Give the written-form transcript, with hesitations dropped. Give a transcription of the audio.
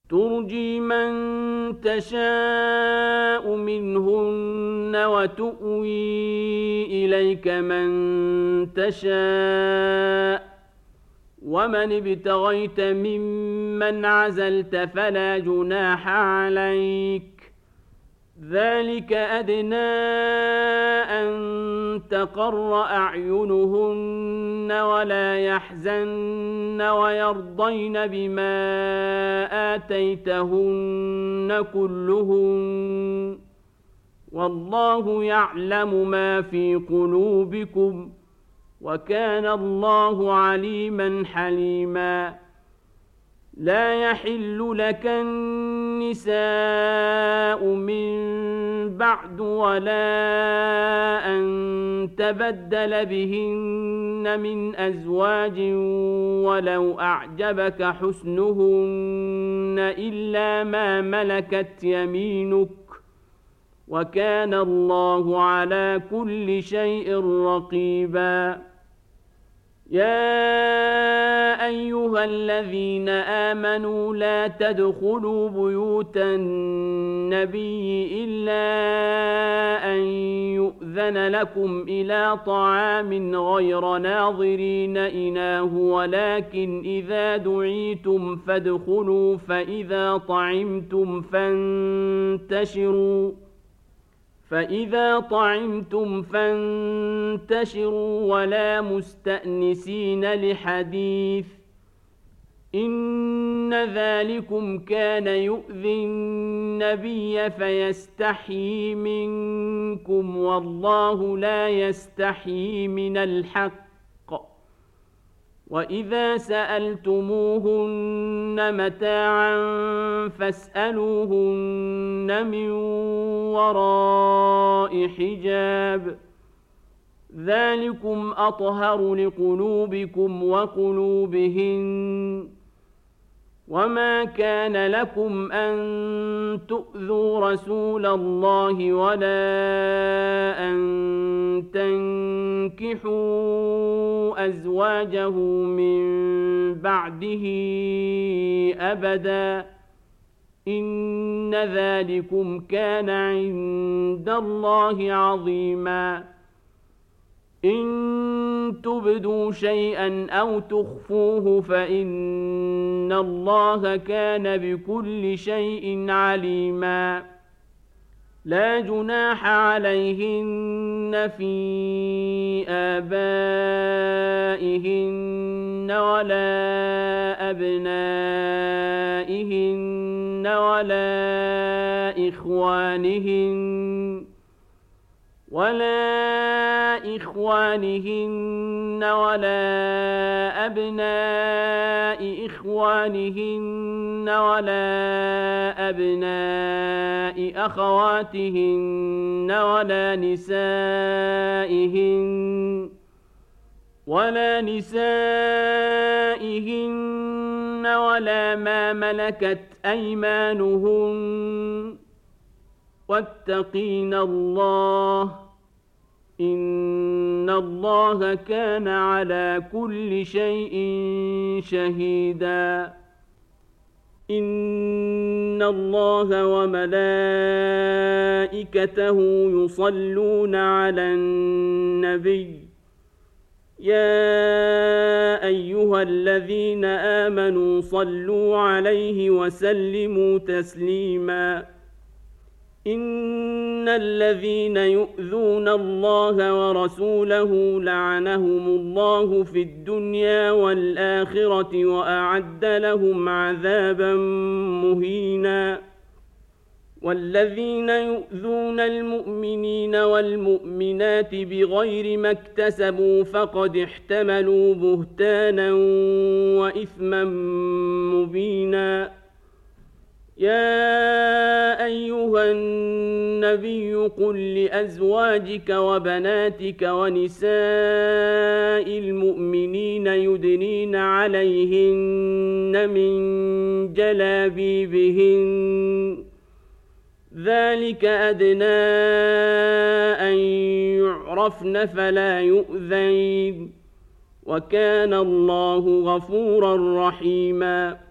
ترجي من تشاء منهن وتؤوي إليك من تشاء ومن ابتغيت ممن عزلت فلا جناح عليك ذلك أدنى أن تقر أعينهن ولا يحزن ويرضين بما آتيتهن كلهن والله يعلم ما في قلوبكم وكان الله عليما حليما لا يحل لك النساء من بعد ولا أن تبدل بهن من أزواج ولو أعجبك حسنهن إلا ما ملكت يمينك وكان الله على كل شيء رقيبا يا أيها الذين آمنوا لا تدخلوا بيوت النبي إلا أن يؤذن لكم إلى طعام غير ناظرين إناه ولكن إذا دعيتم فادخلوا فإذا طعمتم فانتشروا ولا مستأنسين لحديث إن ذلكم كان يؤذي النبي فيستحيي منكم والله لا يستحيي من الحق وإذا سألتموهن متاعا فاسألوهن من وراء حجاب ذلكم أطهر لقلوبكم وقلوبهن وما كان لكم أن تؤذوا رسول الله ولا أن تنكحوا أزواجه من بعده أبدا إن ذلكم كان عند الله عظيما إن تبدوا شيئا أو تخفوه فإن الله كان بكل شيء عليما لا جناح عليهن في آبائهن ولا أبنائهن ولا إخوانهن ولا أبناء إخوانهن ولا أبناء أخواتهن ولا نسائهن ولا ما ملكت أيمانهن واتقين الله إن الله كان على كل شيء شهيدا إن الله وملائكته يصلون على النبي يا أيها الذين آمنوا صلوا عليه وسلموا تسليما إن الذين يؤذون الله ورسوله لعنهم الله في الدنيا والآخرة وأعد لهم عذابا مهينا والذين يؤذون المؤمنين والمؤمنات بغير ما اكتسبوا فقد احتملوا بهتانا وإثما مبينا يا أيها النبي قل لأزواجك وبناتك ونساء المؤمنين يدنين عليهن من جلابيبهن ذلك أدنى أن يعرفن فلا يؤذين وكان الله غفورا رحيما